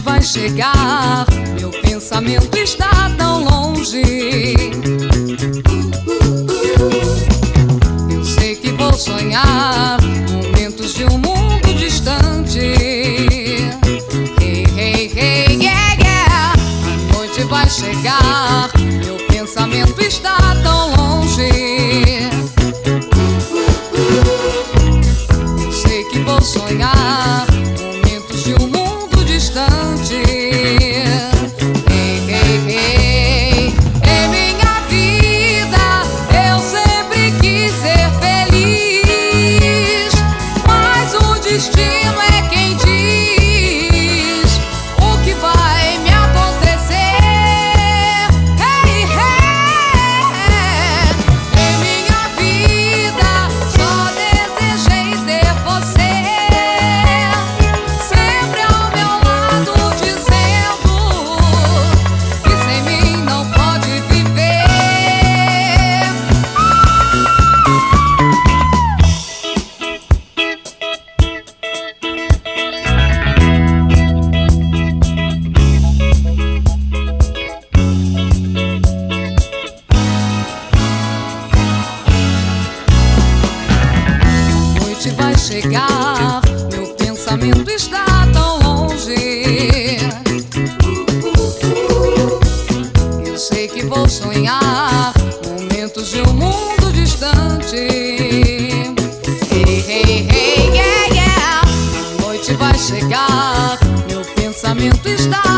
vai chegar, meu pensamento está tão longe. Eu sei que vou sonhar momentos de um mundo distante. Hey, hey, hey, yeah, yeah. A noite vai chegar, meu pensamento está tão longe. Eu sei que vou sonhar momentos de um mundo distante. Hey, hey, hey. Em minha vida eu sempre quis ser feliz, mas o destino é quem diz o que vai me acontecer. Hey, hey. Em minha vida só desejei ter você sempre ao meu lado, dizendo que sem mim não pode viver. Noite vai chegar, meu pensamento está tão longe. Eu sei que vou sonhar momentos de um mundo distante. Hey, hey, hey, yeah, yeah. A noite vai chegar, meu pensamento está